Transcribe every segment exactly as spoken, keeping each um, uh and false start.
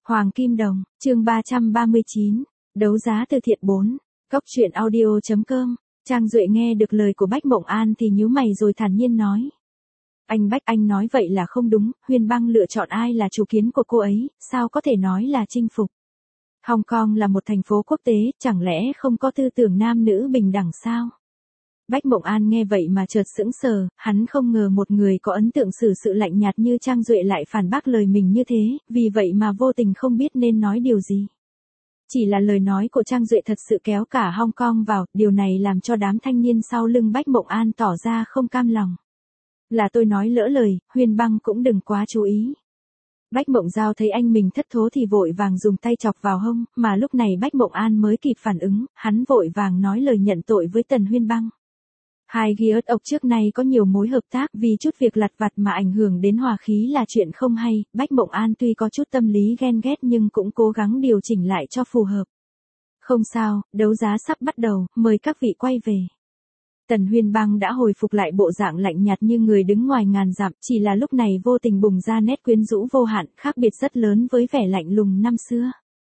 Hoàng Kim Đồng, chương ba trăm ba mươi chín, đấu giá từ thiện bốn, Cóc truyện audio.com, Trang Duệ nghe được lời của Bách Mộng An thì nhíu mày rồi thản nhiên nói. Anh Bách, anh nói vậy là không đúng, Huyên Băng lựa chọn ai là chủ kiến của cô ấy, sao có thể nói là chinh phục. Hong Kong là một thành phố quốc tế, chẳng lẽ không có tư tưởng nam nữ bình đẳng sao? Bách Mộng An nghe vậy mà chợt sững sờ, hắn không ngờ một người có ấn tượng xử sự lạnh nhạt như Trang Duệ lại phản bác lời mình như thế, vì vậy mà vô tình không biết nên nói điều gì. Chỉ là lời nói của Trang Duệ thật sự kéo cả Hong Kong vào, điều này làm cho đám thanh niên sau lưng Bách Mộng An tỏ ra không cam lòng. Là tôi nói lỡ lời, Huyên Băng cũng đừng quá chú ý. Bách Mộng Giao thấy anh mình thất thố thì vội vàng dùng tay chọc vào hông, mà lúc này Bách Mộng An mới kịp phản ứng, hắn vội vàng nói lời nhận tội với Tần Huyên Băng. Hai ghi ớt ộc trước nay có nhiều mối hợp tác vì chút việc lặt vặt mà ảnh hưởng đến hòa khí là chuyện không hay, Bách Mộng An tuy có chút tâm lý ghen ghét nhưng cũng cố gắng điều chỉnh lại cho phù hợp. Không sao, đấu giá sắp bắt đầu, mời các vị quay về. Tần Huyên Băng đã hồi phục lại bộ dạng lạnh nhạt như người đứng ngoài ngàn dặm, chỉ là lúc này vô tình bùng ra nét quyến rũ vô hạn, khác biệt rất lớn với vẻ lạnh lùng năm xưa.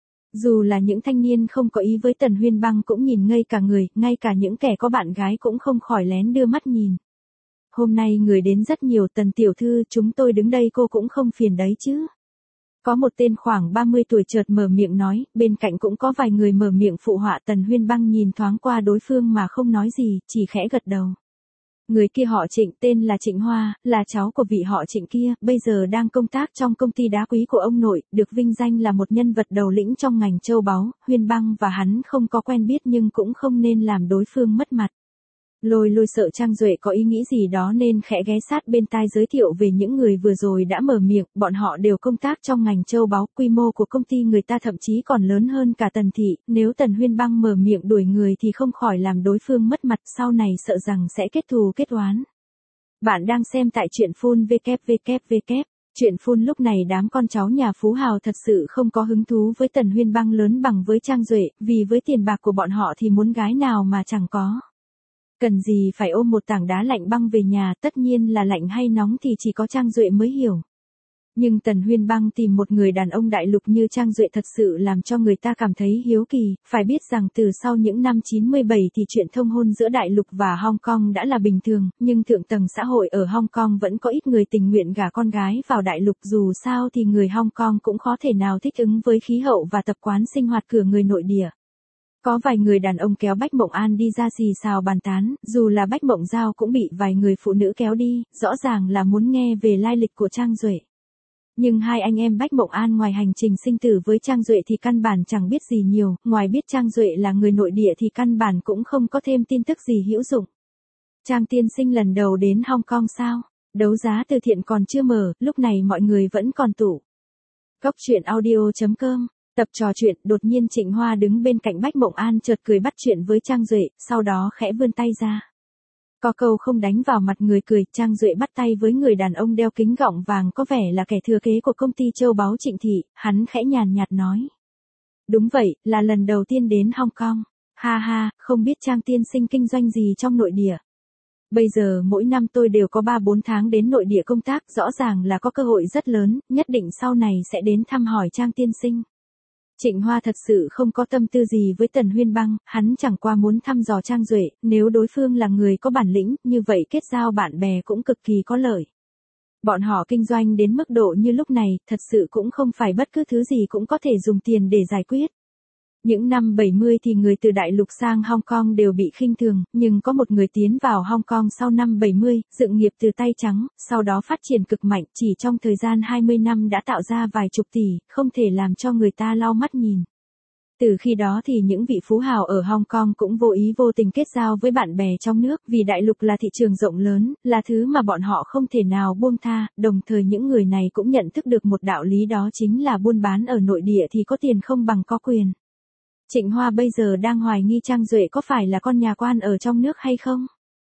Dù là những thanh niên không có ý với Tần Huyên Băng cũng nhìn ngây cả người, ngay cả những kẻ có bạn gái cũng không khỏi lén đưa mắt nhìn. Hôm nay người đến rất nhiều, Tần tiểu thư, chúng tôi đứng đây cô cũng không phiền đấy chứ. Có một tên khoảng ba mươi tuổi chợt mở miệng nói, bên cạnh cũng có vài người mở miệng phụ họa. Tần Huyên Băng nhìn thoáng qua đối phương mà không nói gì, chỉ khẽ gật đầu. Người kia họ Trịnh, tên là Trịnh Hoa, là cháu của vị họ Trịnh kia, bây giờ đang công tác trong công ty đá quý của ông nội, được vinh danh là một nhân vật đầu lĩnh trong ngành châu báu. Huyên Băng và hắn không có quen biết nhưng cũng không nên làm đối phương mất mặt. Lôi lôi sợ Trang Duệ có ý nghĩ gì đó nên khẽ ghé sát bên tai giới thiệu về những người vừa rồi đã mở miệng, bọn họ đều công tác trong ngành châu báu, quy mô của công ty người ta thậm chí còn lớn hơn cả Tần thị, nếu Tần Huyên Băng mở miệng đuổi người thì không khỏi làm đối phương mất mặt, sau này sợ rằng sẽ kết thù kết oán. Bạn đang xem tại truyện phun vê kép vê kép vê kép. Chuyện phun lúc này đám con cháu nhà phú hào thật sự không có hứng thú với Tần Huyên Băng lớn bằng với Trang Duệ, vì với tiền bạc của bọn họ thì muốn gái nào mà chẳng có. Cần gì phải ôm một tảng đá lạnh băng về nhà, tất nhiên là lạnh hay nóng thì chỉ có Trang Duệ mới hiểu. Nhưng Tần Huyên Băng tìm một người đàn ông đại lục như Trang Duệ thật sự làm cho người ta cảm thấy hiếu kỳ, phải biết rằng từ sau những năm chín mươi bảy thì chuyện thông hôn giữa đại lục và Hong Kong đã là bình thường, nhưng thượng tầng xã hội ở Hong Kong vẫn có ít người tình nguyện gả con gái vào đại lục, dù sao thì người Hong Kong cũng khó thể nào thích ứng với khí hậu và tập quán sinh hoạt của người nội địa. Có vài người đàn ông kéo Bách Mộng An đi ra xì xào bàn tán, dù là Bách Mộng Giao cũng bị vài người phụ nữ kéo đi, rõ ràng là muốn nghe về lai lịch của Trang Duệ. Nhưng hai anh em Bách Mộng An ngoài hành trình sinh tử với Trang Duệ thì căn bản chẳng biết gì nhiều, ngoài biết Trang Duệ là người nội địa thì căn bản cũng không có thêm tin tức gì hữu dụng. Trang tiên sinh lần đầu đến Hong Kong sao? Đấu giá từ thiện còn chưa mở, lúc này mọi người vẫn còn tụ. Cóc truyện audio.com. Tập trò chuyện, đột nhiên Trịnh Hoa đứng bên cạnh Bách Mộng An chợt cười bắt chuyện với Trang Duệ, sau đó khẽ vươn tay ra. Có câu không đánh vào mặt người cười, Trang Duệ bắt tay với người đàn ông đeo kính gọng vàng có vẻ là kẻ thừa kế của công ty châu báu Trịnh thị, hắn khẽ nhàn nhạt nói. Đúng vậy, là lần đầu tiên đến Hong Kong. Ha ha, không biết Trang tiên sinh kinh doanh gì trong nội địa. Bây giờ mỗi năm tôi đều có ba bốn tháng đến nội địa công tác, rõ ràng là có cơ hội rất lớn, nhất định sau này sẽ đến thăm hỏi Trang tiên sinh. Trịnh Hoa thật sự không có tâm tư gì với Tần Huyên Băng, hắn chẳng qua muốn thăm dò Trang Duệ, nếu đối phương là người có bản lĩnh, như vậy kết giao bạn bè cũng cực kỳ có lợi. Bọn họ kinh doanh đến mức độ như lúc này, thật sự cũng không phải bất cứ thứ gì cũng có thể dùng tiền để giải quyết. Những năm bảy mươi thì người từ đại lục sang Hong Kong đều bị khinh thường, nhưng có một người tiến vào Hong Kong sau năm bảy mươi, dựng nghiệp từ tay trắng, sau đó phát triển cực mạnh, chỉ trong thời gian hai mươi năm đã tạo ra vài chục tỷ, không thể làm cho người ta lau mắt nhìn. Từ khi đó thì những vị phú hào ở Hong Kong cũng vô ý vô tình kết giao với bạn bè trong nước, vì đại lục là thị trường rộng lớn, là thứ mà bọn họ không thể nào buông tha, đồng thời những người này cũng nhận thức được một đạo lý, đó chính là buôn bán ở nội địa thì có tiền không bằng có quyền. Trịnh Hoa bây giờ đang hoài nghi Trang Duệ có phải là con nhà quan ở trong nước hay không?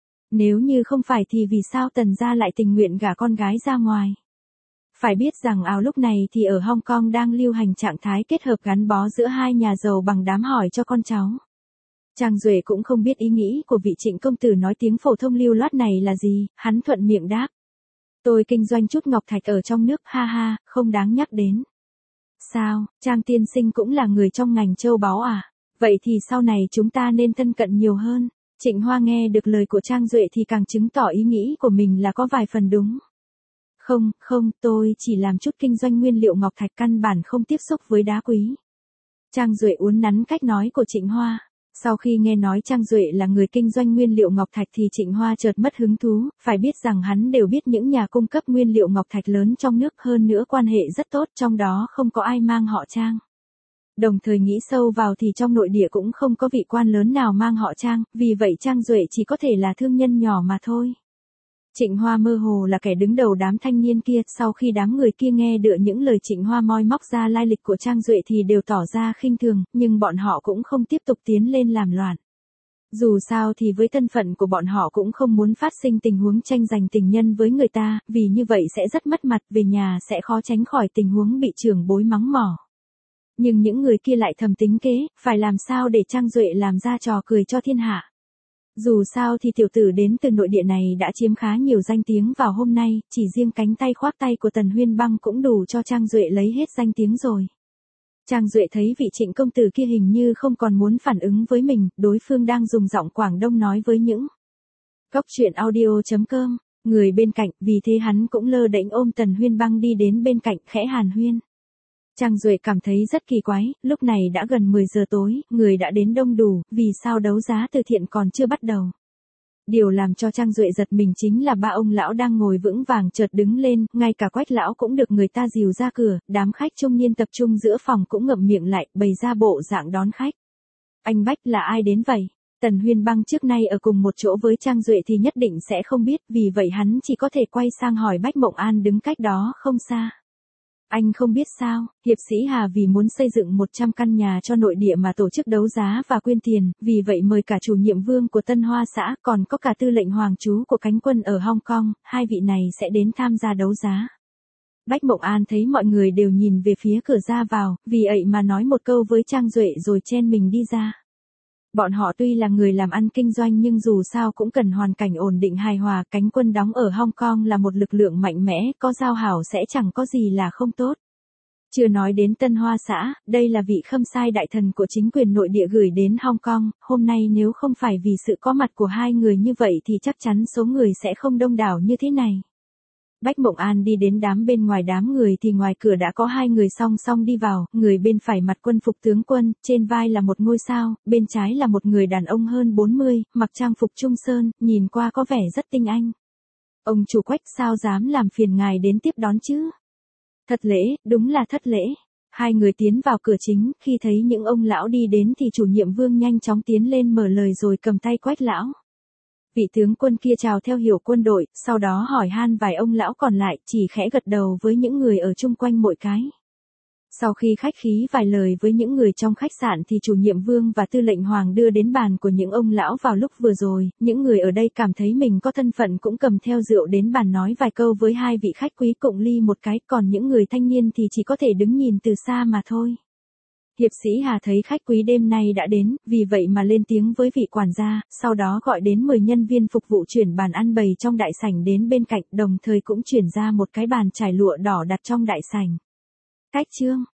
Nếu như không phải thì vì sao Tần gia lại tình nguyện gả con gái ra ngoài? Phải biết rằng ảo lúc này thì ở Hong Kong đang lưu hành trạng thái kết hợp gắn bó giữa hai nhà giàu bằng đám hỏi cho con cháu. Trang Duệ cũng không biết ý nghĩ của vị Trịnh công tử nói tiếng phổ thông lưu loát này là gì, hắn thuận miệng đáp. Tôi kinh doanh chút ngọc thạch ở trong nước, ha ha, không đáng nhắc đến. Sao, Trang tiên sinh cũng là người trong ngành châu báu à? Vậy thì sau này chúng ta nên thân cận nhiều hơn. Trịnh Hoa nghe được lời của Trang Duệ thì càng chứng tỏ ý nghĩ của mình là có vài phần đúng. Không, không, tôi chỉ làm chút kinh doanh nguyên liệu ngọc thạch, căn bản không tiếp xúc với đá quý. Trang Duệ uốn nắn cách nói của Trịnh Hoa. Sau khi nghe nói Trang Duệ là người kinh doanh nguyên liệu ngọc thạch thì Trịnh Hoa chợt mất hứng thú, phải biết rằng hắn đều biết những nhà cung cấp nguyên liệu ngọc thạch lớn trong nước, hơn nữa quan hệ rất tốt, trong đó không có ai mang họ Trang. Đồng thời nghĩ sâu vào thì trong nội địa cũng không có vị quan lớn nào mang họ Trang, vì vậy Trang Duệ chỉ có thể là thương nhân nhỏ mà thôi. Trịnh Hoa mơ hồ là kẻ đứng đầu đám thanh niên kia, sau khi đám người kia nghe được những lời Trịnh Hoa moi móc ra lai lịch của Trang Duệ thì đều tỏ ra khinh thường, nhưng bọn họ cũng không tiếp tục tiến lên làm loạn. Dù sao thì với thân phận của bọn họ cũng không muốn phát sinh tình huống tranh giành tình nhân với người ta, vì như vậy sẽ rất mất mặt, về nhà sẽ khó tránh khỏi tình huống bị trưởng bối mắng mỏ. Nhưng những người kia lại thầm tính kế, phải làm sao để Trang Duệ làm ra trò cười cho thiên hạ. Dù sao thì tiểu tử đến từ nội địa này đã chiếm khá nhiều danh tiếng vào hôm nay, chỉ riêng cánh tay khoác tay của Tần Huyên Băng cũng đủ cho Trang Duệ lấy hết danh tiếng rồi. Trang Duệ thấy vị Trịnh công tử kia hình như không còn muốn phản ứng với mình, đối phương đang dùng giọng Quảng Đông nói với những Cốc truyện audio chấm com, người bên cạnh, vì thế hắn cũng lơ đễnh ôm Tần Huyên Băng đi đến bên cạnh khẽ hàn huyên. Trang Duệ cảm thấy rất kỳ quái, lúc này đã gần mười giờ tối, người đã đến đông đủ, vì sao đấu giá từ thiện còn chưa bắt đầu. Điều làm cho Trang Duệ giật mình chính là ba ông lão đang ngồi vững vàng chợt đứng lên, ngay cả Quách lão cũng được người ta dìu ra cửa, đám khách trung niên tập trung giữa phòng cũng ngậm miệng lại, bày ra bộ dạng đón khách. Anh Bách là ai đến vậy? Tần Huyên Băng trước nay ở cùng một chỗ với Trang Duệ thì nhất định sẽ không biết, vì vậy hắn chỉ có thể quay sang hỏi Bách Mộng An đứng cách đó không xa. Anh không biết sao, hiệp sĩ Hà vì muốn xây dựng một trăm căn nhà cho nội địa mà tổ chức đấu giá và quyên tiền, vì vậy mời cả chủ nhiệm vương của Tân Hoa xã, còn có cả tư lệnh hoàng trú của cánh quân ở Hong Kong, hai vị này sẽ đến tham gia đấu giá. Bách Mộng An thấy mọi người đều nhìn về phía cửa ra vào, vì vậy mà nói một câu với Trang Duệ rồi chen mình đi ra. Bọn họ tuy là người làm ăn kinh doanh nhưng dù sao cũng cần hoàn cảnh ổn định hài hòa, cánh quân đóng ở Hong Kong là một lực lượng mạnh mẽ, có giao hảo sẽ chẳng có gì là không tốt. Chưa nói đến Tân Hoa xã, đây là vị khâm sai đại thần của chính quyền nội địa gửi đến Hong Kong, hôm nay nếu không phải vì sự có mặt của hai người như vậy thì chắc chắn số người sẽ không đông đảo như thế này. Bách Mộng An đi đến đám bên ngoài đám người thì ngoài cửa đã có hai người song song đi vào, người bên phải mặc quân phục tướng quân, trên vai là một ngôi sao, bên trái là một người đàn ông hơn bốn mươi, mặc trang phục trung sơn, nhìn qua có vẻ rất tinh anh. Ông chủ Quách, sao dám làm phiền ngài đến tiếp đón chứ? Thất lễ, đúng là thất lễ. Hai người tiến vào cửa chính, khi thấy những ông lão đi đến thì chủ nhiệm vương nhanh chóng tiến lên mở lời rồi cầm tay Quách lão. Vị tướng quân kia chào theo hiểu quân đội, sau đó hỏi han vài ông lão còn lại, chỉ khẽ gật đầu với những người ở chung quanh mỗi cái. Sau khi khách khí vài lời với những người trong khách sạn thì chủ nhiệm vương và tư lệnh hoàng đưa đến bàn của những ông lão vào lúc vừa rồi, những người ở đây cảm thấy mình có thân phận cũng cầm theo rượu đến bàn nói vài câu với hai vị khách quý cộng ly một cái, còn những người thanh niên thì chỉ có thể đứng nhìn từ xa mà thôi. Hiệp sĩ Hà thấy khách quý đêm nay đã đến, vì vậy mà lên tiếng với vị quản gia, sau đó gọi đến mười nhân viên phục vụ chuyển bàn ăn bày trong đại sảnh đến bên cạnh, đồng thời cũng chuyển ra một cái bàn trải lụa đỏ đặt trong đại sảnh. Cách trương,